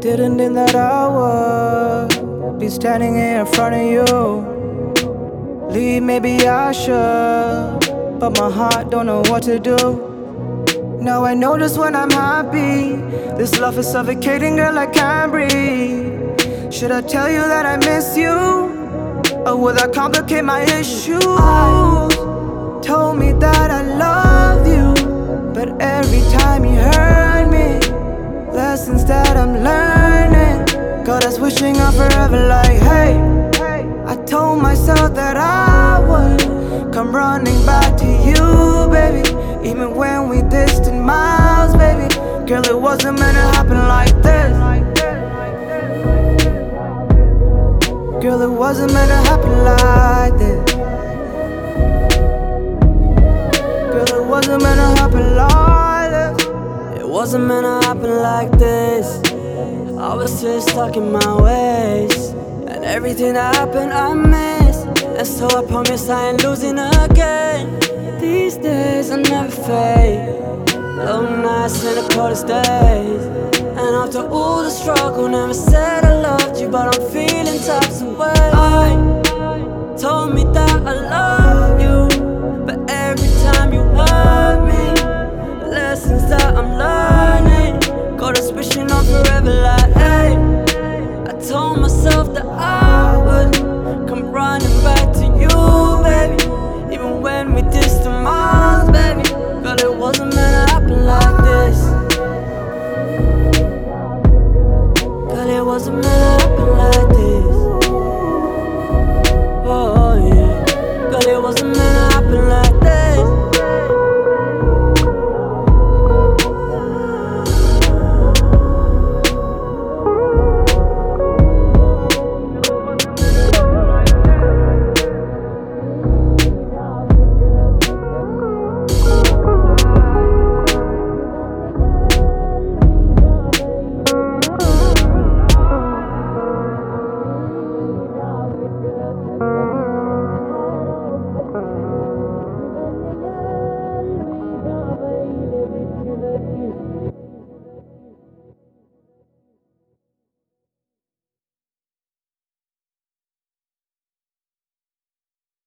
Didn't think that I would be standing here in front of you. Leave, maybe I should, but my heart don't know what to do. Now I know just when I'm happy, this love is suffocating, girl, I can't breathe. Should I tell you that I miss you, or will that complicate my issues? Told me that I love you, but every time you hurt me, lessons that I'm learning, got us wishing on forever like, hey. I told myself that I would come running back to you, baby, even when we distant miles, baby. Girl, it wasn't meant to happen like this. Girl, it wasn't meant to happen like this. Girl, it wasn't meant to happen like this. It wasn't meant to happen like this. I was still stuck in my ways, and everything that happened I missed. And so I promise I ain't losing again. These days I never fade, long nights and the coldest days. And after all the struggle, never said I loved you, but I'm feeling types of ways. I told me that I love you, but every time you hurt me, lessons that I'm learning, got us wishing on forever like, hey. I told myself that I